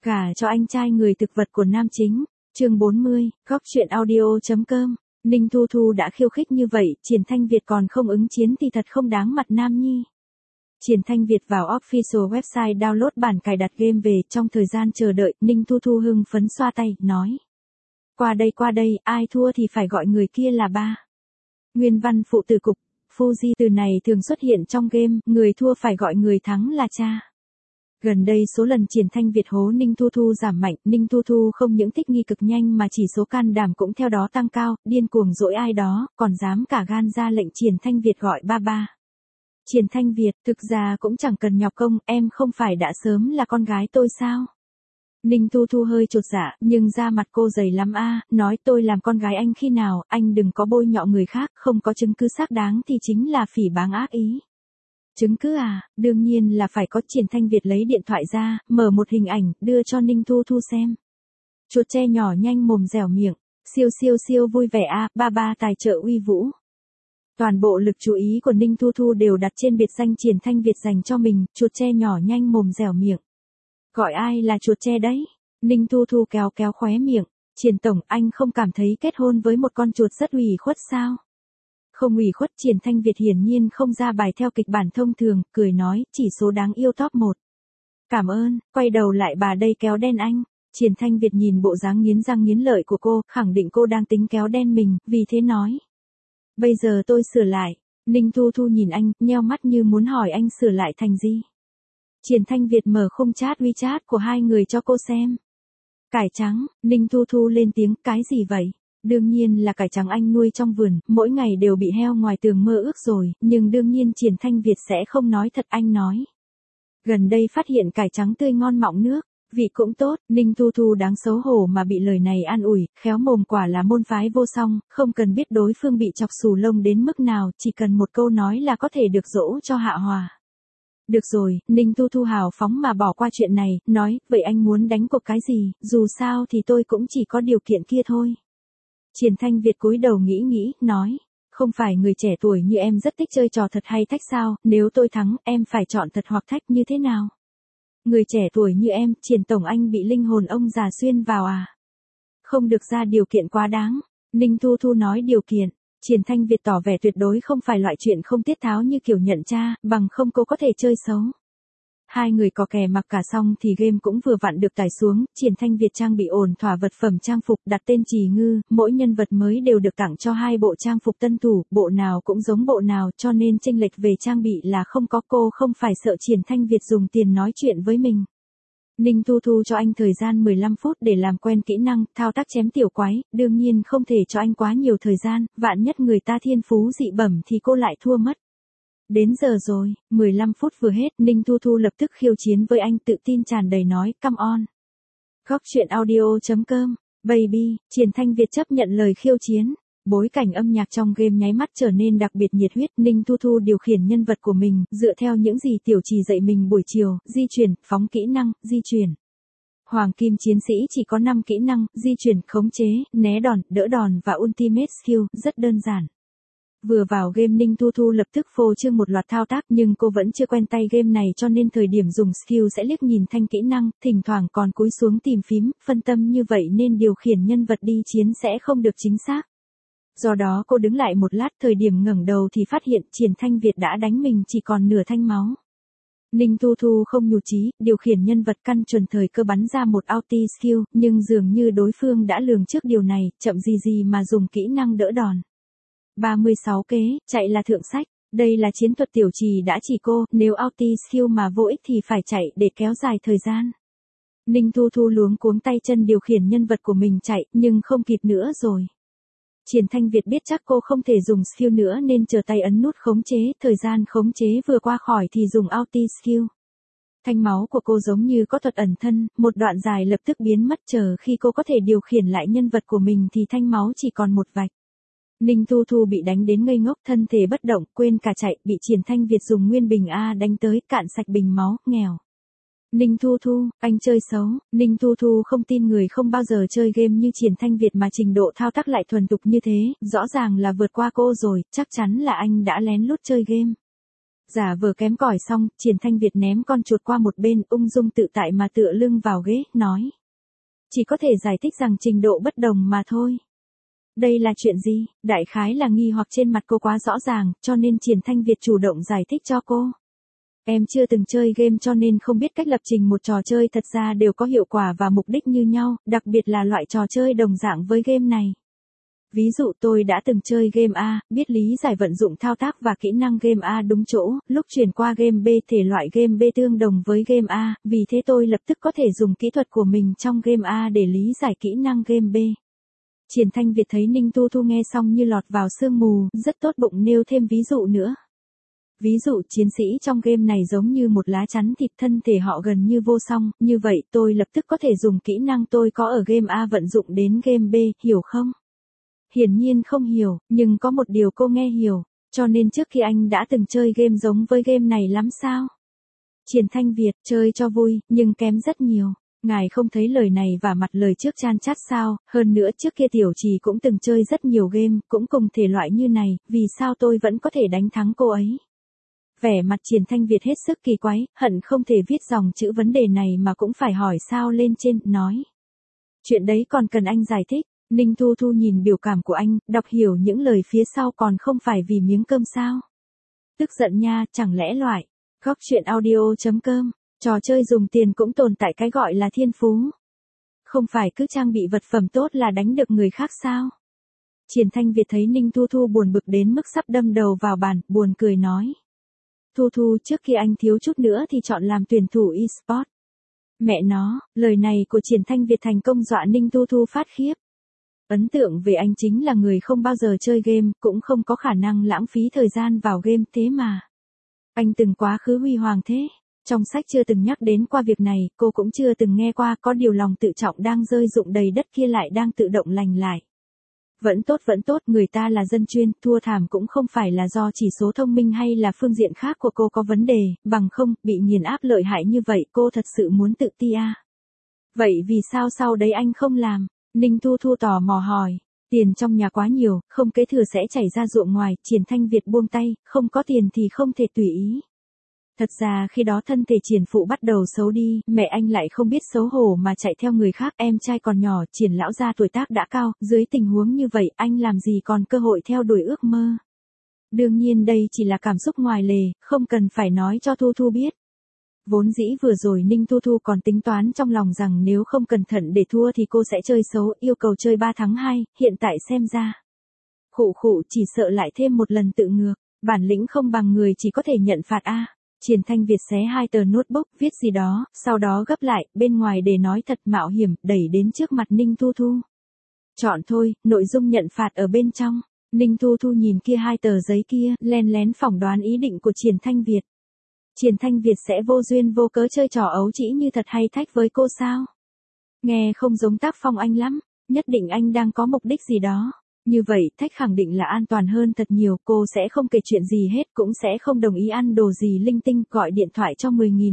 Gả cho anh trai người thực vật của nam chính. Chương 40, góc truyện audio.com. Ninh Thu Thu đã khiêu khích như vậy, Triển Thanh Việt còn không ứng chiến thì thật không đáng mặt nam nhi. Triển Thanh Việt vào official website download bản cài đặt game về, trong thời gian chờ đợi, Ninh Thu Thu hưng phấn xoa tay, nói. Qua đây, ai thua thì phải gọi người kia là ba. Nguyên văn phụ từ cục, Fuji từ này thường xuất hiện trong game, người thua phải gọi người thắng là cha. Gần đây số lần Triển Thanh Việt hố Ninh Thu Thu giảm mạnh, Ninh Thu Thu không những thích nghi cực nhanh mà chỉ số can đảm cũng theo đó tăng cao, điên cuồng dỗi ai đó, còn dám cả gan ra lệnh Triển Thanh Việt gọi ba ba. Triển Thanh Việt, thực ra cũng chẳng cần nhọc công, em không phải đã sớm là con gái tôi sao? Ninh Thu Thu hơi chột dạ, nhưng da mặt cô dày lắm a, nói tôi làm con gái anh khi nào, anh đừng có bôi nhọ người khác, không có chứng cứ xác đáng thì chính là phỉ báng ác ý. Chứng cứ à, đương nhiên là phải có. Triển Thanh Việt lấy điện thoại ra, mở một hình ảnh, đưa cho Ninh Thu Thu xem. Chuột tre nhỏ nhanh mồm dẻo miệng, siêu vui vẻ a, ba ba tài trợ uy vũ. Toàn bộ lực chú ý của Ninh Thu Thu đều đặt trên biệt danh Triển Thanh Việt dành cho mình, chuột tre nhỏ nhanh mồm dẻo miệng. Gọi ai là chuột tre đấy? Ninh Thu Thu kéo khóe miệng, Triển tổng, anh không cảm thấy kết hôn với một con chuột rất ủy khuất sao? Không ủy khuất. Triển Thanh Việt hiển nhiên không ra bài theo kịch bản thông thường, cười nói, chỉ số đáng yêu top 1. Cảm ơn, quay đầu lại bà đây kéo đen anh. Triển Thanh Việt nhìn bộ dáng nghiến răng nghiến lợi của cô, khẳng định cô đang tính kéo đen mình, vì thế nói. Bây giờ tôi sửa lại. Ninh Thu Thu nhìn anh, nheo mắt như muốn hỏi anh sửa lại thành gì. Triển Thanh Việt mở khung chat WeChat của hai người cho cô xem. Cải trắng. Ninh Thu Thu lên tiếng, cái gì vậy? Đương nhiên là cải trắng anh nuôi trong vườn, mỗi ngày đều bị heo ngoài tường mơ ước rồi, nhưng đương nhiên Triển Thanh Việt sẽ không nói thật, anh nói. Gần đây phát hiện cải trắng tươi ngon mọng nước, vị cũng tốt. Ninh Thu Thu đáng xấu hổ mà bị lời này an ủi, khéo mồm quả là môn phái vô song, không cần biết đối phương bị chọc xù lông đến mức nào, chỉ cần một câu nói là có thể được dỗ cho hạ hòa. Được rồi, Ninh Thu Thu hào phóng mà bỏ qua chuyện này, nói, vậy anh muốn đánh cuộc cái gì, dù sao thì tôi cũng chỉ có điều kiện kia thôi. Triển Thanh Việt cúi đầu nghĩ, nói, không phải người trẻ tuổi như em rất thích chơi trò thật hay thách sao, nếu tôi thắng, em phải chọn thật hoặc thách như thế nào? Người trẻ tuổi như em, Triển tổng anh bị linh hồn ông già xuyên vào à? Không được ra điều kiện quá đáng. Ninh Thu Thu nói điều kiện. Triển Thanh Việt tỏ vẻ tuyệt đối không phải loại chuyện không tiết tháo như kiểu nhận cha, bằng không cô có thể chơi xấu. Hai người có kè mặc cả xong thì game cũng vừa vặn được tải xuống, Triển Thanh Việt trang bị ổn thỏa vật phẩm trang phục, đặt tên Trì Ngư, mỗi nhân vật mới đều được tặng cho 2 bộ trang phục tân thủ, bộ nào cũng giống bộ nào, cho nên chênh lệch về trang bị là không có. Cô không phải sợ Triển Thanh Việt dùng tiền nói chuyện với mình. Ninh Thu Thu cho anh thời gian 15 phút để làm quen kỹ năng, thao tác chém tiểu quái, đương nhiên không thể cho anh quá nhiều thời gian, vạn nhất người ta thiên phú dị bẩm thì cô lại thua mất. Đến giờ rồi, 15 phút vừa hết, Ninh Thu Thu lập tức khiêu chiến với anh, tự tin tràn đầy nói, come on. Góc truyện audio.com, baby. Triển Thanh Việt chấp nhận lời khiêu chiến. Bối cảnh âm nhạc trong game nháy mắt trở nên đặc biệt nhiệt huyết. Ninh Thu Thu điều khiển nhân vật của mình, dựa theo những gì tiểu trì dạy mình buổi chiều, di chuyển, phóng kỹ năng, di chuyển. Hoàng kim chiến sĩ chỉ có 5 kỹ năng, di chuyển, khống chế, né đòn, đỡ đòn và ultimate skill, rất đơn giản. Vừa vào game Ninh Thu Thu lập tức phô trương một loạt thao tác, nhưng cô vẫn chưa quen tay game này cho nên thời điểm dùng skill sẽ liếc nhìn thanh kỹ năng, thỉnh thoảng còn cúi xuống tìm phím, phân tâm như vậy nên điều khiển nhân vật đi chiến sẽ không được chính xác. Do đó cô đứng lại một lát, thời điểm ngẩng đầu thì phát hiện Triển Thanh Việt đã đánh mình chỉ còn nửa thanh máu. Ninh Thu Thu không nhụt chí, điều khiển nhân vật căn chuẩn thời cơ bắn ra một ulti skill, nhưng dường như đối phương đã lường trước điều này, chậm gì mà dùng kỹ năng đỡ đòn. 36 kế, chạy là thượng sách, đây là chiến thuật tiểu trì đã chỉ cô, nếu ulti skill mà vô ích thì phải chạy để kéo dài thời gian. Ninh Thu Thu luống cuống tay chân điều khiển nhân vật của mình chạy, nhưng không kịp nữa rồi. Triển Thanh Việt biết chắc cô không thể dùng skill nữa nên chờ tay ấn nút khống chế, thời gian khống chế vừa qua khỏi thì dùng ulti skill. Thanh máu của cô giống như có thuật ẩn thân, một đoạn dài lập tức biến mất, chờ khi cô có thể điều khiển lại nhân vật của mình thì thanh máu chỉ còn một vạch. Ninh Thu Thu bị đánh đến ngây ngốc, thân thể bất động, quên cả chạy, bị Triển Thanh Việt dùng nguyên bình A đánh tới, cạn sạch bình máu, nghèo. Ninh Thu Thu, anh chơi xấu. Ninh Thu Thu không tin người không bao giờ chơi game như Triển Thanh Việt mà trình độ thao tác lại thuần thục như thế, rõ ràng là vượt qua cô rồi, chắc chắn là anh đã lén lút chơi game. Giả vờ kém cỏi xong, Triển Thanh Việt ném con chuột qua một bên, ung dung tự tại mà tựa lưng vào ghế, nói. Chỉ có thể giải thích rằng trình độ bất đồng mà thôi. Đây là chuyện gì? Đại khái là nghi hoặc trên mặt cô quá rõ ràng, cho nên Triển Thanh Việt chủ động giải thích cho cô. Em chưa từng chơi game cho nên không biết cách lập trình một trò chơi thật ra đều có hiệu quả và mục đích như nhau, đặc biệt là loại trò chơi đồng dạng với game này. Ví dụ tôi đã từng chơi game A, biết lý giải vận dụng thao tác và kỹ năng game A đúng chỗ, lúc chuyển qua game B thể loại game B tương đồng với game A, vì thế tôi lập tức có thể dùng kỹ thuật của mình trong game A để lý giải kỹ năng game B. Triển Thanh Việt thấy Ninh Tu Thu nghe xong như lọt vào sương mù, rất tốt bụng nêu thêm ví dụ nữa. Ví dụ chiến sĩ trong game này giống như một lá chắn thịt, thân thể họ gần như vô song, như vậy tôi lập tức có thể dùng kỹ năng tôi có ở game A vận dụng đến game B, hiểu không? Hiển nhiên không hiểu, nhưng có một điều cô nghe hiểu, cho nên trước khi anh đã từng chơi game giống với game này lắm sao? Triển Thanh Việt, chơi cho vui, nhưng kém rất nhiều. Ngài không thấy lời này và mặt lời trước chan chát sao, hơn nữa trước kia Tiểu Trì cũng từng chơi rất nhiều game, cũng cùng thể loại như này, vì sao tôi vẫn có thể đánh thắng cô ấy? Vẻ mặt Triển Thanh Việt hết sức kỳ quái, hận không thể viết dòng chữ vấn đề này mà cũng phải hỏi sao lên trên, nói. Chuyện đấy còn cần anh giải thích. Ninh Thu Thu nhìn biểu cảm của anh, đọc hiểu những lời phía sau còn không phải vì miếng cơm sao. Tức giận nha, chẳng lẽ loại. Góc chuyện audio.com, trò chơi dùng tiền cũng tồn tại cái gọi là thiên phú. Không phải cứ trang bị vật phẩm tốt là đánh được người khác sao? Triển Thanh Việt thấy Ninh Thu Thu buồn bực đến mức sắp đâm đầu vào bàn, buồn cười nói. Thu Thu, trước khi anh thiếu chút nữa thì chọn làm tuyển thủ e-sport. Mẹ nó, lời này của Triển Thanh Việt thành công dọa Ninh Thu Thu phát khiếp. Ấn tượng về anh chính là người không bao giờ chơi game, cũng không có khả năng lãng phí thời gian vào game, thế mà. Anh từng quá khứ huy hoàng thế. Trong sách chưa từng nhắc đến qua việc này, cô cũng chưa từng nghe qua, có điều lòng tự trọng đang rơi rụng đầy đất kia lại đang tự động lành lại. Vẫn tốt, người ta là dân chuyên, thua thảm cũng không phải là do chỉ số thông minh hay là phương diện khác của cô có vấn đề, bằng không, bị nghiền áp lợi hại như vậy cô thật sự muốn tự ti à. Vậy vì sao sau đấy anh không làm? Ninh Thu Thu tò mò hỏi. Tiền trong nhà quá nhiều, không kế thừa sẽ chảy ra ruộng ngoài, Triển Thanh Việt buông tay, không có tiền thì không thể tùy ý. Thật ra khi đó thân thể Triển phụ bắt đầu xấu đi, mẹ anh lại không biết xấu hổ mà chạy theo người khác, em trai còn nhỏ, Triển lão gia tuổi tác đã cao, dưới tình huống như vậy anh làm gì còn cơ hội theo đuổi ước mơ. Đương nhiên đây chỉ là cảm xúc ngoài lề, không cần phải nói cho Thu Thu biết. Vốn dĩ vừa rồi Ninh Thu Thu còn tính toán trong lòng rằng nếu không cẩn thận để thua thì cô sẽ chơi xấu, yêu cầu chơi 3 thắng 2, hiện tại xem ra. Khụ chỉ sợ lại thêm một lần tự ngược, bản lĩnh không bằng người chỉ có thể nhận phạt a. Triển Thanh Việt xé 2 tờ notebook viết gì đó, sau đó gấp lại, bên ngoài để nói thật mạo hiểm, đẩy đến trước mặt Ninh Thu Thu. Chọn thôi, nội dung nhận phạt ở bên trong. Ninh Thu Thu nhìn kia 2 tờ giấy kia, len lén phỏng đoán ý định của Triển Thanh Việt. Triển Thanh Việt sẽ vô duyên vô cớ chơi trò ấu trĩ như thật hay thách với cô sao? Nghe không giống tác phong anh lắm, nhất định anh đang có mục đích gì đó. Như vậy, thách khẳng định là an toàn hơn thật nhiều, cô sẽ không kể chuyện gì hết, cũng sẽ không đồng ý ăn đồ gì linh tinh, gọi điện thoại cho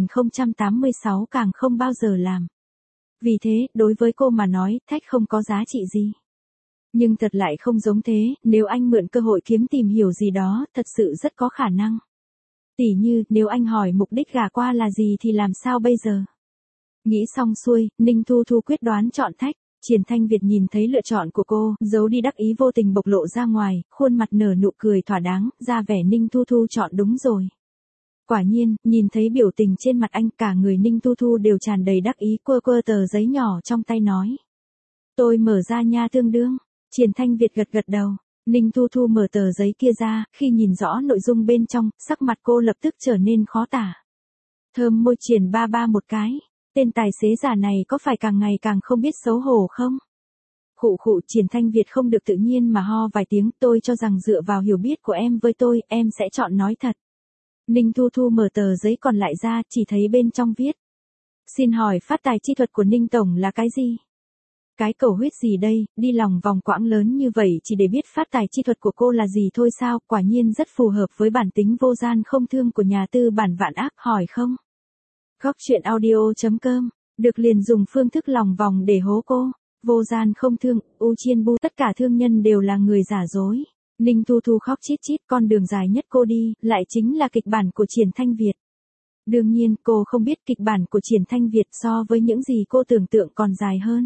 10.086 càng không bao giờ làm. Vì thế, đối với cô mà nói, thách không có giá trị gì. Nhưng thật lại không giống thế, nếu anh mượn cơ hội kiếm tìm hiểu gì đó, thật sự rất có khả năng. Tỉ như, nếu anh hỏi mục đích gả qua là gì thì làm sao bây giờ? Nghĩ xong xuôi, Ninh Thu Thu quyết đoán chọn thách. Triển Thanh Việt nhìn thấy lựa chọn của cô, giấu đi đắc ý vô tình bộc lộ ra ngoài, khuôn mặt nở nụ cười thỏa đáng, ra vẻ Ninh Thu Thu chọn đúng rồi. Quả nhiên, nhìn thấy biểu tình trên mặt anh, cả người Ninh Thu Thu đều tràn đầy đắc ý, quơ tờ giấy nhỏ trong tay nói. Tôi mở ra nha tương đương. Triển Thanh Việt gật đầu. Ninh Thu Thu mở tờ giấy kia ra, khi nhìn rõ nội dung bên trong, sắc mặt cô lập tức trở nên khó tả. Thơm môi Triển ba một cái. Tên tài xế giả này có phải càng ngày càng không biết xấu hổ không? Khụ Triển Thanh Việt không được tự nhiên mà ho vài tiếng, tôi cho rằng dựa vào hiểu biết của em với tôi, em sẽ chọn nói thật. Ninh Thu Thu mở tờ giấy còn lại ra, chỉ thấy bên trong viết. Xin hỏi phát tài chi thuật của Ninh Tổng là cái gì? Cái cầu huyết gì đây, đi lòng vòng quãng lớn như vậy chỉ để biết phát tài chi thuật của cô là gì thôi sao, quả nhiên rất phù hợp với bản tính vô gian không thương của nhà tư bản vạn ác, hỏi không? Góc chuyện audio.com, được liền dùng phương thức lòng vòng để hố cô. Vô gian không thương, U Chiên Bu, tất cả thương nhân đều là người giả dối. Ninh Thu Thu khóc chít chít, con đường dài nhất cô đi, lại chính là kịch bản của Triển Thanh Việt. Đương nhiên, cô không biết kịch bản của Triển Thanh Việt so với những gì cô tưởng tượng còn dài hơn.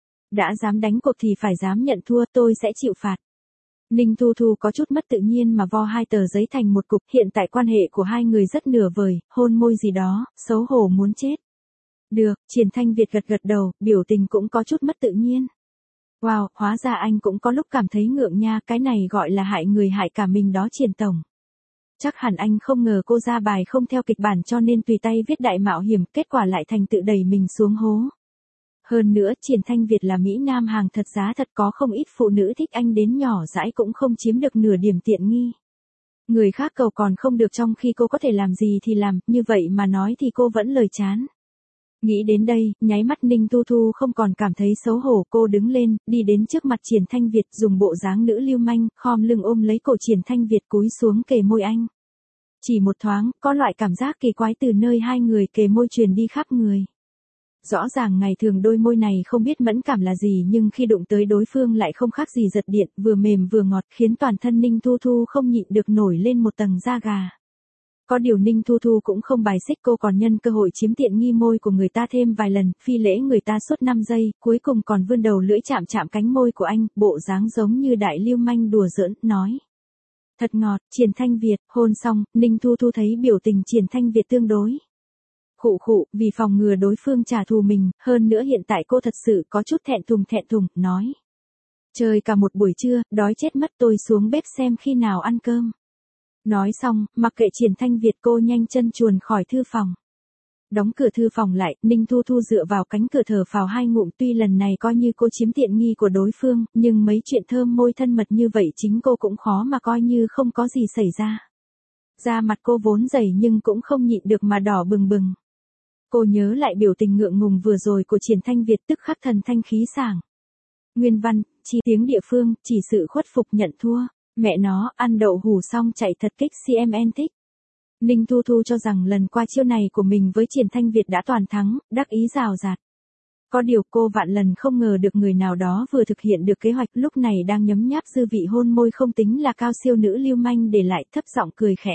Đã dám đánh cuộc thì phải dám nhận thua, tôi sẽ chịu phạt. Ninh Thu Thu có chút mất tự nhiên mà vo hai tờ giấy thành một cục, hiện tại quan hệ của hai người rất nửa vời, hôn môi gì đó, xấu hổ muốn chết. Được, Triển Thanh Việt gật gật đầu, biểu tình cũng có chút mất tự nhiên. Wow, hóa ra anh cũng có lúc cảm thấy ngượng nha, cái này gọi là hại người hại cả mình đó Triển tổng. Chắc hẳn anh không ngờ cô ra bài không theo kịch bản cho nên tùy tay viết đại mạo hiểm, kết quả lại thành tự đẩy mình xuống hố. Hơn nữa, Triển Thanh Việt là Mỹ Nam hàng thật giá thật, có không ít phụ nữ thích anh đến nhỏ dãi cũng không chiếm được nửa điểm tiện nghi. Người khác cầu còn không được trong khi cô có thể làm gì thì làm, như vậy mà nói thì cô vẫn lời chán. Nghĩ đến đây, nháy mắt Ninh Thu Thu không còn cảm thấy xấu hổ, cô đứng lên, đi đến trước mặt Triển Thanh Việt, dùng bộ dáng nữ lưu manh, khom lưng ôm lấy cổ Triển Thanh Việt cúi xuống kề môi anh. Chỉ một thoáng, có loại cảm giác kỳ quái từ nơi hai người kề môi truyền đi khắp người. Rõ ràng ngày thường đôi môi này không biết mẫn cảm là gì nhưng khi đụng tới đối phương lại không khác gì giật điện, vừa mềm vừa ngọt khiến toàn thân Ninh Thu Thu không nhịn được nổi lên một tầng da gà. Có điều Ninh Thu Thu cũng không bài xích, cô còn nhân cơ hội chiếm tiện nghi môi của người ta thêm vài lần, phi lễ người ta suốt 5 giây, cuối cùng còn vươn đầu lưỡi chạm chạm cánh môi của anh, bộ dáng giống như đại lưu manh đùa giỡn, nói. Thật ngọt, Triển Thanh Việt, hôn xong, Ninh Thu Thu thấy biểu tình Triển Thanh Việt tương đối. Khụ khụ, vì phòng ngừa đối phương trả thù mình, hơn nữa hiện tại cô thật sự có chút thẹn thùng, nói. Chơi cả một buổi trưa, đói chết mất, tôi xuống bếp xem khi nào ăn cơm. Nói xong, mặc kệ Triển Thanh Việt, cô nhanh chân chuồn khỏi thư phòng. Đóng cửa thư phòng lại, Ninh Thu Thu dựa vào cánh cửa thở phào hai ngụm, tuy lần này coi như cô chiếm tiện nghi của đối phương, nhưng mấy chuyện thơm môi thân mật như vậy chính cô cũng khó mà coi như không có gì xảy ra. Da mặt cô vốn dày nhưng cũng không nhịn được mà đỏ bừng bừng. Cô nhớ lại biểu tình ngượng ngùng vừa rồi của Triển Thanh Việt, tức khắc thần thanh khí sảng. Nguyên văn, chi tiếng địa phương, chỉ sự khuất phục nhận thua. Mẹ nó, ăn đậu hủ xong chạy thật kích CMN thích. Ninh Thu Thu cho rằng lần qua chiêu này của mình với Triển Thanh Việt đã toàn thắng, đắc ý rào rạt. Có điều cô vạn lần không ngờ được người nào đó vừa thực hiện được kế hoạch, lúc này đang nhấm nháp dư vị hôn môi không tính là cao siêu nữ lưu manh để lại thấp giọng cười khẽ.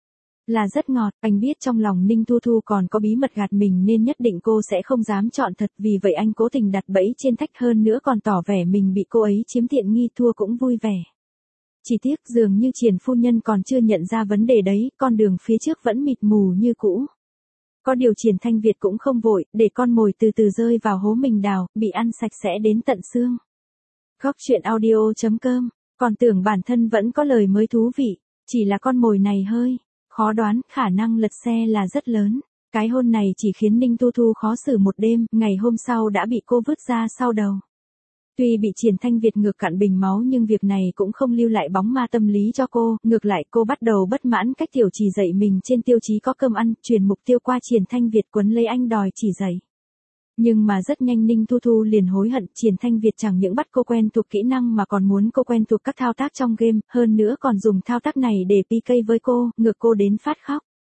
Là rất ngọt, anh biết trong lòng Ninh Thu Thu còn có bí mật gạt mình nên nhất định cô sẽ không dám chọn thật, vì vậy anh cố tình đặt bẫy trên thách, hơn nữa còn tỏ vẻ mình bị cô ấy chiếm tiện nghi, thua cũng vui vẻ. Chỉ tiếc dường như Triển phu nhân còn chưa nhận ra vấn đề đấy, con đường phía trước vẫn mịt mù như cũ. Có điều Triển Thanh Việt cũng không vội, để con mồi từ từ rơi vào hố mình đào, bị ăn sạch sẽ đến tận xương. Góc truyện audio.com, còn tưởng bản thân vẫn có lời mới thú vị, chỉ là con mồi này hơi khó đoán, khả năng lật xe là rất lớn. Cái hôn này chỉ khiến Ninh Thu Thu khó xử một đêm, ngày hôm sau đã bị cô vứt ra sau đầu. Tuy bị Triển Thanh Việt ngược cạn bình máu nhưng việc này cũng không lưu lại bóng ma tâm lý cho cô, ngược lại cô bắt đầu bất mãn cách tiểu chỉ dạy mình trên tiêu chí có cơm ăn, chuyển mục tiêu qua Triển Thanh Việt quấn lấy anh đòi chỉ dạy. Nhưng mà rất nhanh Ninh Thu Thu liền hối hận, Triển Thanh Việt chẳng những bắt cô quen thuộc kỹ năng mà còn muốn cô quen thuộc các thao tác trong game, hơn nữa còn dùng thao tác này để PK với cô, ngược cô đến phát khóc.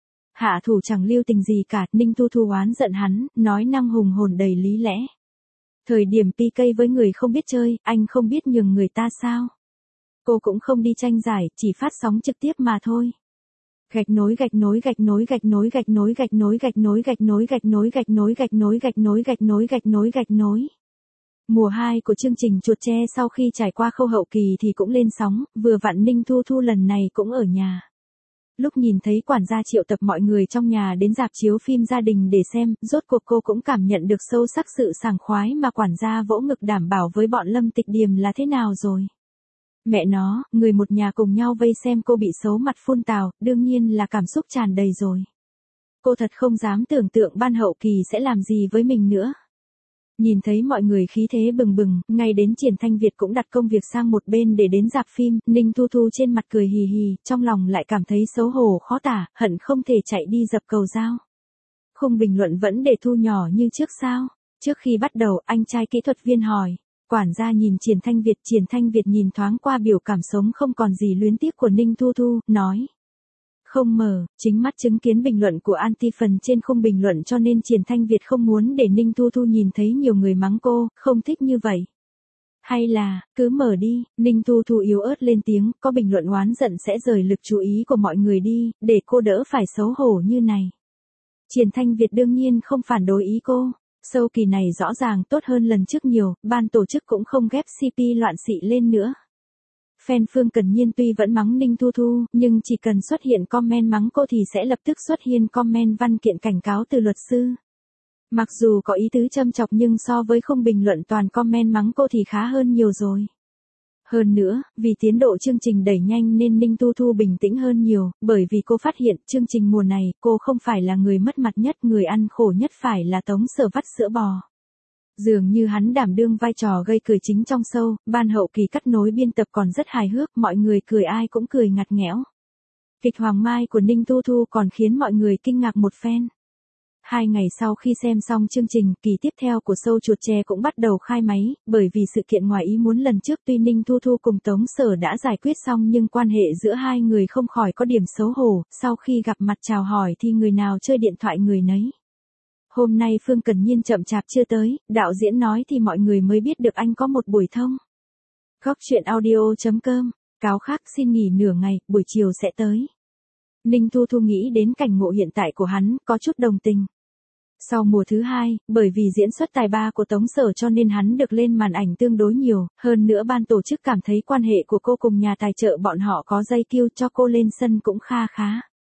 Hạ thủ chẳng lưu tình gì cả, Ninh Thu Thu oán giận hắn, nói năng hùng hồn đầy lý lẽ. Thời điểm PK với người không biết chơi, anh không biết nhường người ta sao? Cô cũng không đi tranh giải, chỉ phát sóng trực tiếp mà thôi. Gạch nối gạch nối gạch nối gạch nối gạch nối gạch nối gạch nối gạch nối gạch nối gạch nối gạch nối gạch nối gạch nối gạch nối gạch nối. Mùa 2 của chương trình Chuột Tre sau khi trải qua khâu hậu kỳ thì cũng lên sóng, vừa vặn Ninh Thu Thu lần này cũng ở nhà. Lúc nhìn thấy quản gia triệu tập mọi người trong nhà đến rạp chiếu phim gia đình để xem, rốt cuộc cô cũng cảm nhận được sâu sắc sự sảng khoái mà quản gia vỗ ngực đảm bảo với bọn Lâm Tịch Điềm là thế nào rồi. Mẹ nó, người một nhà cùng nhau vây xem cô bị xấu mặt phun tào, đương nhiên là cảm xúc tràn đầy rồi. Cô thật không dám tưởng tượng ban hậu kỳ sẽ làm gì với mình nữa. Nhìn thấy mọi người khí thế bừng bừng, ngay đến Triển Thanh Việt cũng đặt công việc sang một bên để đến rạp phim, Ninh Thu Thu trên mặt cười hì hì, trong lòng lại cảm thấy xấu hổ khó tả, hận không thể chạy đi dập cầu dao. Khung bình luận vẫn để thu nhỏ như trước sao? Trước khi bắt đầu, anh trai kỹ thuật viên hỏi. Quản gia nhìn Triển Thanh Việt nhìn thoáng qua biểu cảm sống không còn gì luyến tiếc của Ninh Thu Thu, nói. Không mờ, chính mắt chứng kiến bình luận của anti phần trên khung bình luận cho nên Triển Thanh Việt không muốn để Ninh Thu Thu nhìn thấy nhiều người mắng cô, không thích như vậy. Hay là, cứ mở đi, Ninh Thu Thu yếu ớt lên tiếng, có bình luận oán giận sẽ rời lực chú ý của mọi người đi, để cô đỡ phải xấu hổ như này. Triển Thanh Việt đương nhiên không phản đối ý cô. Show kỳ này rõ ràng tốt hơn lần trước nhiều, ban tổ chức cũng không ghép CP loạn xị lên nữa. Fan Phương Cần Nhiên tuy vẫn mắng Ninh Thu Thu, nhưng chỉ cần xuất hiện comment mắng cô thì sẽ lập tức xuất hiện comment văn kiện cảnh cáo từ luật sư. Mặc dù có ý tứ châm chọc nhưng so với không bình luận toàn comment mắng cô thì khá hơn nhiều rồi. Hơn nữa, vì tiến độ chương trình đẩy nhanh nên Ninh Thu Thu bình tĩnh hơn nhiều, bởi vì cô phát hiện chương trình mùa này cô không phải là người mất mặt nhất, người ăn khổ nhất phải là Tống Sở vắt sữa bò. Dường như hắn đảm đương vai trò gây cười chính trong show, ban hậu kỳ cắt nối biên tập còn rất hài hước, mọi người cười ai cũng cười ngặt nghẽo. Kịch Hoàng Mai của Ninh Thu Thu còn khiến mọi người kinh ngạc một phen. 2 ngày sau khi xem xong chương trình, kỳ tiếp theo của show Chuột Tre cũng bắt đầu khai máy, bởi vì sự kiện ngoài ý muốn lần trước tuy Ninh Thu Thu cùng Tống Sở đã giải quyết xong nhưng quan hệ giữa hai người không khỏi có điểm xấu hổ, sau khi gặp mặt chào hỏi thì người nào chơi điện thoại người nấy. Hôm nay Phương Cần Nhiên chậm chạp chưa tới, đạo diễn nói thì mọi người mới biết được anh có một buổi thông. Góc truyện audio.com, cáo khác xin nghỉ nửa ngày, buổi chiều sẽ tới. Ninh Thu Thu nghĩ đến cảnh ngộ hiện tại của hắn, có chút đồng tình. Sau mùa thứ 2, bởi vì diễn xuất tài ba của Tống Sở cho nên hắn được lên màn ảnh tương đối nhiều, hơn nữa ban tổ chức cảm thấy quan hệ của cô cùng nhà tài trợ bọn họ có dây kiêu cho cô lên sân cũng kha khá.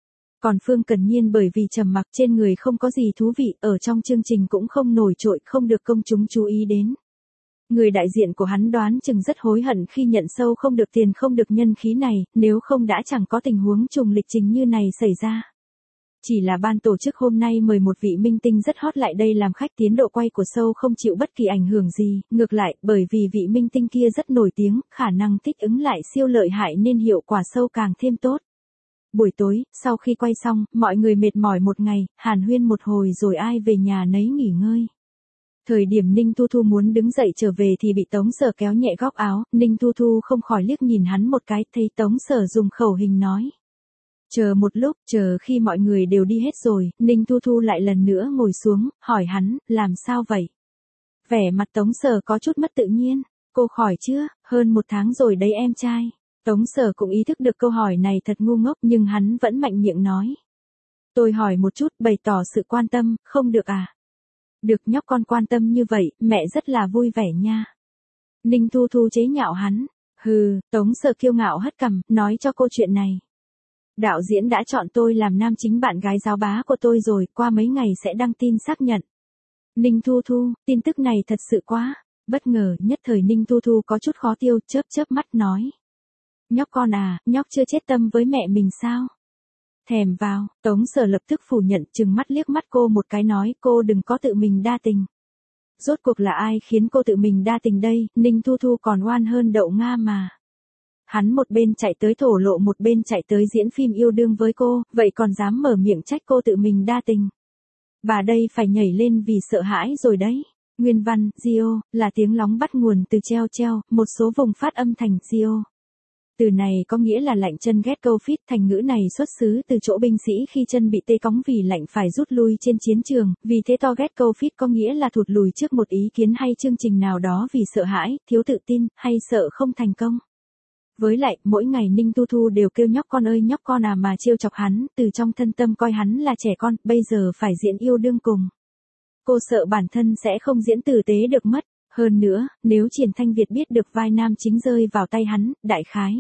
Còn Phương Cần Nhiên bởi vì trầm mặc trên người không có gì thú vị, ở trong chương trình cũng không nổi trội, không được công chúng chú ý đến. Người đại diện của hắn đoán chừng rất hối hận khi nhận show không được tiền không được nhân khí này, nếu không đã chẳng có tình huống trùng lịch trình như này xảy ra. Chỉ là ban tổ chức hôm nay mời một vị minh tinh rất hot lại đây làm khách, tiến độ quay của show không chịu bất kỳ ảnh hưởng gì, ngược lại, bởi vì vị minh tinh kia rất nổi tiếng, khả năng thích ứng lại siêu lợi hại nên hiệu quả show càng thêm tốt. Buổi tối, sau khi quay xong, mọi người mệt mỏi một ngày, hàn huyên một hồi rồi ai về nhà nấy nghỉ ngơi. Thời điểm Ninh Thu Thu muốn đứng dậy trở về thì bị Tống Sở kéo nhẹ góc áo, Ninh Thu Thu không khỏi liếc nhìn hắn một cái, thấy Tống Sở dùng khẩu hình nói. Chờ một lúc, chờ khi mọi người đều đi hết rồi, Ninh Thu Thu lại lần nữa ngồi xuống, hỏi hắn, làm sao vậy? Vẻ mặt Tống Sở có chút mất tự nhiên, cô khỏi chưa, hơn 1 tháng rồi đấy em trai. Tống Sở cũng ý thức được câu hỏi này thật ngu ngốc nhưng hắn vẫn mạnh miệng nói. Tôi hỏi một chút, bày tỏ sự quan tâm, không được à? Được, nhóc con quan tâm như vậy, mẹ rất là vui vẻ nha. Ninh Thu Thu chế nhạo hắn. Hừ, Tống Sở kiêu ngạo hất cằm, nói cho cô chuyện này. Đạo diễn đã chọn tôi làm nam chính bạn gái giáo bá của tôi rồi, qua mấy ngày sẽ đăng tin xác nhận. Ninh Thu Thu, tin tức này thật sự quá bất ngờ, nhất thời Ninh Thu Thu có chút khó tiêu, chớp chớp mắt nói. Nhóc con à, nhóc chưa chết tâm với mẹ mình sao? Thèm vào, Tống Sở lập tức phủ nhận, trừng mắt liếc mắt cô một cái nói, cô đừng có tự mình đa tình. Rốt cuộc là ai khiến cô tự mình đa tình đây, Ninh Thu Thu còn oan hơn đậu Nga mà. Hắn một bên chạy tới thổ lộ một bên chạy tới diễn phim yêu đương với cô, vậy còn dám mở miệng trách cô tự mình đa tình. Bà đây phải nhảy lên vì sợ hãi rồi đấy. Nguyên văn, Gio, là tiếng lóng bắt nguồn từ treo treo, một số vùng phát âm thành Gio. Từ này có nghĩa là lạnh chân get go fit, thành ngữ này xuất xứ từ chỗ binh sĩ khi chân bị tê cóng vì lạnh phải rút lui trên chiến trường, vì thế to get go fit có nghĩa là thụt lùi trước một ý kiến hay chương trình nào đó vì sợ hãi, thiếu tự tin, hay sợ không thành công. Với lại, mỗi ngày Ninh Thu Thu đều kêu nhóc con ơi nhóc con à mà trêu chọc hắn, từ trong thân tâm coi hắn là trẻ con, bây giờ phải diễn yêu đương cùng. Cô sợ bản thân sẽ không diễn tử tế được mất. Hơn nữa, nếu Triển Thanh Việt biết được vai nam chính rơi vào tay hắn, đại khái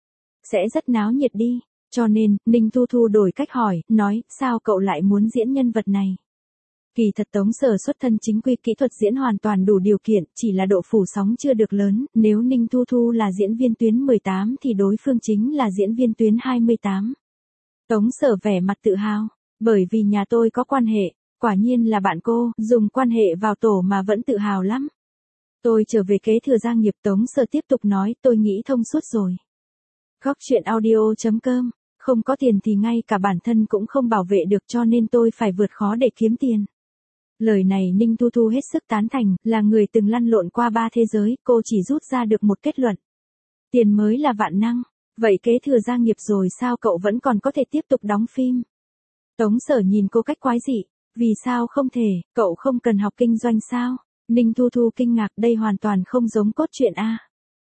sẽ rất náo nhiệt đi. Cho nên, Ninh Thu Thu đổi cách hỏi, nói, sao cậu lại muốn diễn nhân vật này? Kỳ thật Tống Sở xuất thân chính quy, kỹ thuật diễn hoàn toàn đủ điều kiện, chỉ là độ phủ sóng chưa được lớn, nếu Ninh Thu Thu là diễn viên tuyến 18 thì đối phương chính là diễn viên tuyến 28. Tống Sở vẻ mặt tự hào, bởi vì nhà tôi có quan hệ, quả nhiên là bạn cô, dùng quan hệ vào tổ mà vẫn tự hào lắm. Tôi trở về kế thừa gia nghiệp, Tống Sở tiếp tục nói, tôi nghĩ thông suốt rồi. Góc truyện audio.com, không có tiền thì ngay cả bản thân cũng không bảo vệ được cho nên tôi phải vượt khó để kiếm tiền. Lời này Ninh Thu Thu hết sức tán thành, là người từng lăn lộn qua 3 thế giới, cô chỉ rút ra được một kết luận. Tiền mới là vạn năng, vậy kế thừa gia nghiệp rồi sao cậu vẫn còn có thể tiếp tục đóng phim? Tống Sở nhìn cô cách quái dị, vì sao không thể, cậu không cần học kinh doanh sao? Ninh Thu Thu kinh ngạc, đây hoàn toàn không giống cốt truyện a.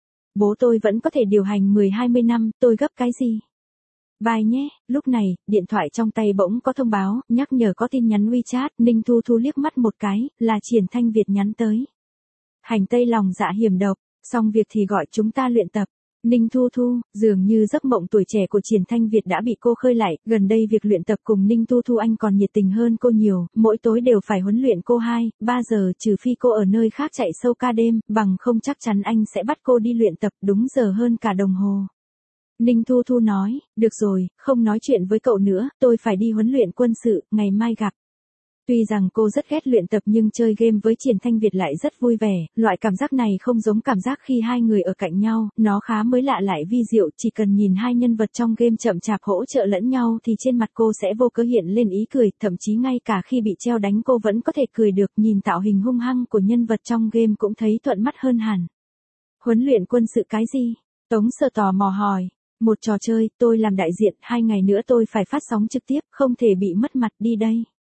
Bố tôi vẫn có thể điều hành 10-20 năm, tôi gấp cái gì? Bye nhé, lúc này, điện thoại trong tay bỗng có thông báo, nhắc nhở có tin nhắn WeChat, Ninh Thu Thu liếc mắt một cái, là Triển Thanh Việt nhắn tới. Hành tây lòng dạ hiểm độc, xong việc thì gọi chúng ta luyện tập. Ninh Thu Thu, dường như giấc mộng tuổi trẻ của Triển Thanh Việt đã bị cô khơi lại, gần đây việc luyện tập cùng Ninh Thu Thu anh còn nhiệt tình hơn cô nhiều, mỗi tối đều phải huấn luyện cô 2-3 giờ trừ phi cô ở nơi khác chạy sâu ca đêm, bằng không chắc chắn anh sẽ bắt cô đi luyện tập đúng giờ hơn cả đồng hồ. Ninh Thu Thu nói, được rồi, không nói chuyện với cậu nữa, tôi phải đi huấn luyện quân sự, ngày mai gặp. Tuy rằng cô rất ghét luyện tập nhưng chơi game với Triển Thanh Việt lại rất vui vẻ, loại cảm giác này không giống cảm giác khi hai người ở cạnh nhau, nó khá mới lạ lại vi diệu, chỉ cần nhìn hai nhân vật trong game chậm chạp hỗ trợ lẫn nhau thì trên mặt cô sẽ vô cớ hiện lên ý cười, thậm chí ngay cả khi bị treo đánh cô vẫn có thể cười được, nhìn tạo hình hung hăng của nhân vật trong game cũng thấy thuận mắt hơn hẳn. Huấn luyện quân sự cái gì? Tống Sở tò mò hỏi. Một trò chơi, tôi làm đại diện, 2 ngày nữa tôi phải phát sóng trực tiếp, không thể bị mất mặt đi đây.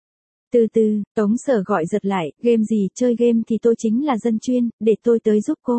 Từ từ, Tống Sở gọi giật lại, game gì, chơi game thì tôi chính là dân chuyên, để tôi tới giúp cô.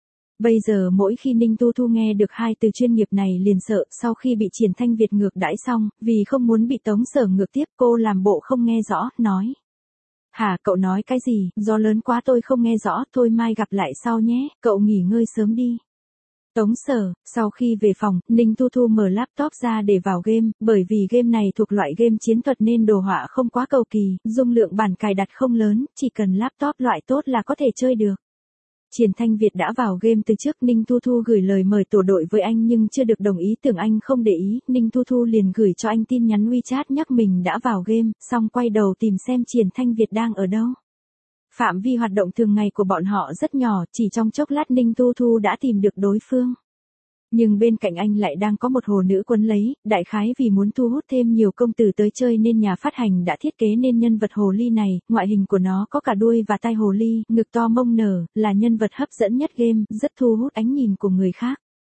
Bây giờ mỗi khi Ninh Thu Thu nghe được 2 từ chuyên nghiệp này liền sợ, sau khi bị Triển Thanh Việt ngược đãi xong, vì không muốn bị Tống Sở ngược tiếp cô làm bộ không nghe rõ, nói. Hả, cậu nói cái gì, gió lớn quá tôi không nghe rõ, thôi mai gặp lại sau nhé, cậu nghỉ ngơi sớm đi. Tống Sở, sau khi về phòng, Ninh Thu Thu mở laptop ra để vào game, bởi vì game này thuộc loại game chiến thuật nên đồ họa không quá cầu kỳ, dung lượng bản cài đặt không lớn, chỉ cần laptop loại tốt là có thể chơi được. Triển Thanh Việt đã vào game từ trước, Ninh Thu Thu gửi lời mời tổ đội với anh nhưng chưa được đồng ý, tưởng anh không để ý, Ninh Thu Thu liền gửi cho anh tin nhắn WeChat nhắc mình đã vào game, xong quay đầu tìm xem Triển Thanh Việt đang ở đâu. Phạm vi hoạt động thường ngày của bọn họ rất nhỏ, chỉ trong chốc lát Ninh Thu Thu đã tìm được đối phương. Nhưng bên cạnh anh lại đang có một hồ nữ quấn lấy, đại khái vì muốn thu hút thêm nhiều công tử tới chơi nên nhà phát hành đã thiết kế nên nhân vật hồ ly này, ngoại hình của nó có cả đuôi và tai hồ ly, ngực to mông nở, là nhân vật hấp dẫn nhất game, rất thu hút ánh nhìn của người khác.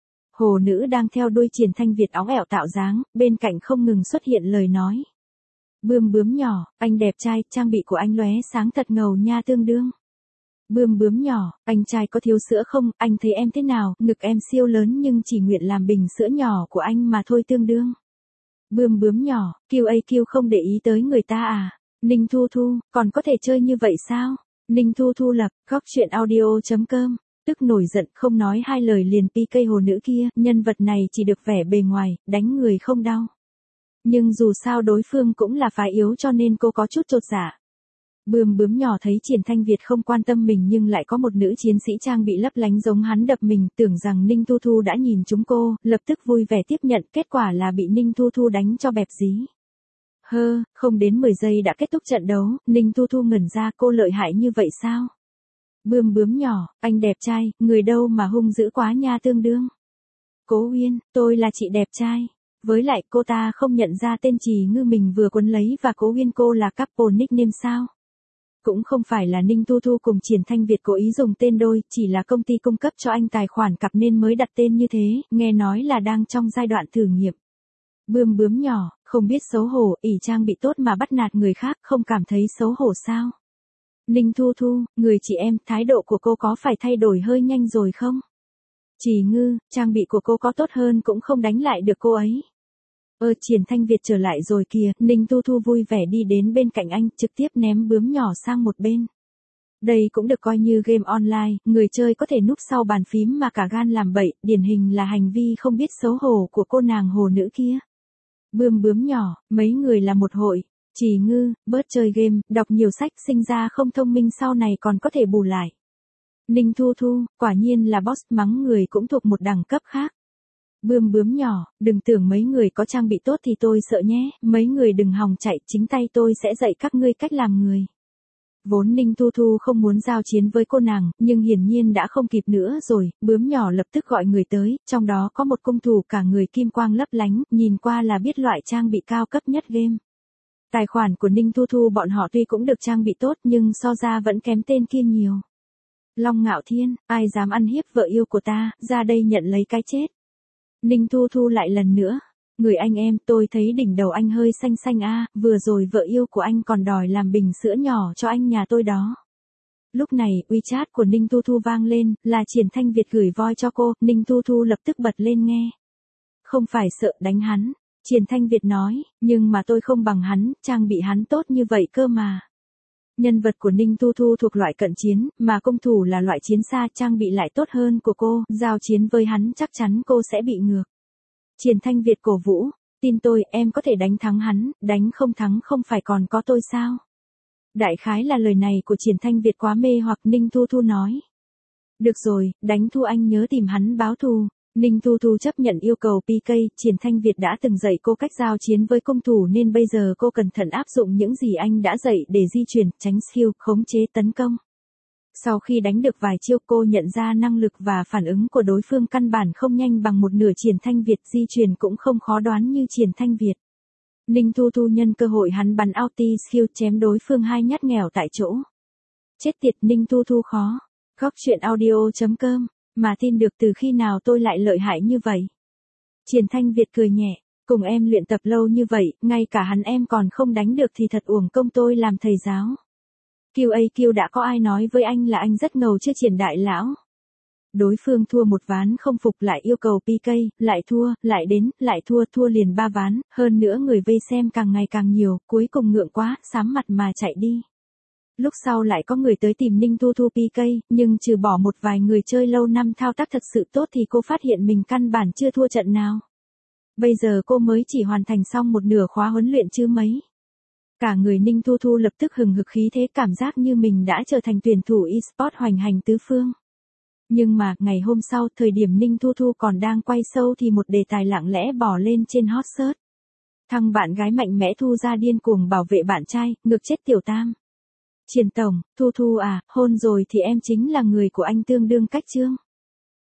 Hồ nữ đang theo đuôi Triển Thanh Việt óng ẻo tạo dáng, bên cạnh không ngừng xuất hiện lời nói. Bươm bướm nhỏ, anh đẹp trai, trang bị của anh lóe sáng thật ngầu nha tương đương. Bươm bướm nhỏ, anh trai có thiếu sữa không, anh thấy em thế nào, ngực em siêu lớn nhưng chỉ nguyện làm bình sữa nhỏ của anh mà thôi tương đương. Bươm bướm nhỏ, QAQ không để ý tới người ta à? Ninh Thu Thu, còn có thể chơi như vậy sao? Ninh Thu Thu lập, góc truyện audio.com, tức nổi giận không nói hai lời liền PK hồ nữ kia, nhân vật này chỉ được vẻ bề ngoài, đánh người không đau. Nhưng dù sao đối phương cũng là phái yếu cho nên cô có chút chột dạ. Bươm bướm nhỏ thấy Triển Thanh Việt không quan tâm mình nhưng lại có một nữ chiến sĩ trang bị lấp lánh giống hắn đập mình, tưởng rằng Ninh Thu Thu đã nhìn chúng cô, lập tức vui vẻ tiếp nhận, kết quả là bị Ninh Thu Thu đánh cho bẹp dí. Không đến 10 giây đã kết thúc trận đấu, Ninh Thu Thu ngẩn ra, cô lợi hại như vậy sao? Bươm bướm nhỏ, anh đẹp trai, người đâu mà hung dữ quá nha tương đương. Cố Uyên, tôi là chị đẹp trai. Với lại cô ta không nhận ra tên Trì Ngư mình vừa quấn lấy và Cố Uyên cô là couple nickname sao? Cũng không phải là Ninh Thu Thu cùng Triển Thanh Việt cố ý dùng tên đôi, chỉ là công ty cung cấp cho anh tài khoản cặp nên mới đặt tên như thế, nghe nói là đang trong giai đoạn thử nghiệm. Bươm bướm nhỏ, không biết xấu hổ, ỷ trang bị tốt mà bắt nạt người khác, không cảm thấy xấu hổ sao? Ninh Thu Thu, người chị em, thái độ của cô có phải thay đổi hơi nhanh rồi không? Trì Ngư, trang bị của cô có tốt hơn cũng không đánh lại được cô ấy. Triển Thanh Việt trở lại rồi kìa, Ninh Thu Thu vui vẻ đi đến bên cạnh anh, trực tiếp ném bướm nhỏ sang một bên. Đây cũng được coi như game online, người chơi có thể núp sau bàn phím mà cả gan làm bậy, điển hình là hành vi không biết xấu hổ của cô nàng hồ nữ kia. Bươm bướm nhỏ, mấy người là một hội. Trì Ngư, bớt chơi game, đọc nhiều sách, sinh ra không thông minh sau này còn có thể bù lại. Ninh Thu Thu, quả nhiên là boss, mắng người cũng thuộc một đẳng cấp khác. Bươm bướm nhỏ, đừng tưởng mấy người có trang bị tốt thì tôi sợ nhé, mấy người đừng hòng chạy, chính tay tôi sẽ dạy các ngươi cách làm người. Vốn Ninh Thu Thu không muốn giao chiến với cô nàng, nhưng hiển nhiên đã không kịp nữa rồi, bướm nhỏ lập tức gọi người tới, trong đó có một cung thủ cả người kim quang lấp lánh, nhìn qua là biết loại trang bị cao cấp nhất game. Tài khoản của Ninh Thu Thu bọn họ tuy cũng được trang bị tốt nhưng so ra vẫn kém tên kia nhiều. Long Ngạo Thiên, ai dám ăn hiếp vợ yêu của ta, ra đây nhận lấy cái chết. Ninh Thu Thu lại lần nữa. Người anh em, tôi thấy đỉnh đầu anh hơi xanh xanh a, vừa rồi vợ yêu của anh còn đòi làm bình sữa nhỏ cho anh nhà tôi đó. Lúc này, WeChat của Ninh Thu Thu vang lên, là Triển Thanh Việt gửi voi cho cô, Ninh Thu Thu lập tức bật lên nghe. Không phải sợ đánh hắn, Triển Thanh Việt nói, nhưng mà tôi không bằng hắn, trang bị hắn tốt như vậy cơ mà. Nhân vật của Ninh Thu Thu thuộc loại cận chiến, mà công thủ là loại chiến xa, trang bị lại tốt hơn của cô, giao chiến với hắn chắc chắn cô sẽ bị ngược. Triển Thanh Việt cổ vũ, tin tôi, em có thể đánh thắng hắn, đánh không thắng không phải còn có tôi sao? Đại khái là lời này của Triển Thanh Việt quá mê hoặc Ninh Thu Thu nói. Được rồi, đánh thua anh nhớ tìm hắn báo thù. Ninh Thu Thu chấp nhận yêu cầu PK, Triển Thanh Việt đã từng dạy cô cách giao chiến với công thủ nên bây giờ cô cẩn thận áp dụng những gì anh đã dạy để di chuyển, tránh skill, khống chế tấn công. Sau khi đánh được vài chiêu cô nhận ra năng lực và phản ứng của đối phương căn bản không nhanh bằng một nửa Triển Thanh Việt, di chuyển cũng không khó đoán như Triển Thanh Việt. Ninh Thu Thu nhân cơ hội hắn bắn ulti skill chém đối phương 2 nhát nghèo tại chỗ. Chết tiệt, Ninh Thu Thu khó. Góc truyện audio.com, mà tin được từ khi nào tôi lại lợi hại như vậy. Triển Thanh Việt cười nhẹ, cùng em luyện tập lâu như vậy, ngay cả hắn em còn không đánh được thì thật uổng công tôi làm thầy giáo. QAQ đã có ai nói với anh là anh rất ngầu chưa Triển đại lão? Đối phương thua một ván không phục lại yêu cầu PK, lại thua, lại đến, lại thua, thua liền 3 ván, hơn nữa người vây xem càng ngày càng nhiều, cuối cùng ngượng quá, sám mặt mà chạy đi. Lúc sau lại có người tới tìm Ninh Thu Thu PK, nhưng trừ bỏ một vài người chơi lâu năm thao tác thật sự tốt thì cô phát hiện mình căn bản chưa thua trận nào. Bây giờ cô mới chỉ hoàn thành xong một nửa khóa huấn luyện chứ mấy. Cả người Ninh Thu Thu lập tức hừng hực khí thế, cảm giác như mình đã trở thành tuyển thủ eSport hoành hành tứ phương. Nhưng mà, ngày hôm sau, thời điểm Ninh Thu Thu còn đang quay show thì một đề tài lặng lẽ bỏ lên trên hot search. Thằng bạn gái mạnh mẽ Thu ra điên cuồng bảo vệ bạn trai, ngược chết tiểu tam. Triển tổng, Thu Thu à, hôn rồi thì em chính là người của anh tương đương cách chương.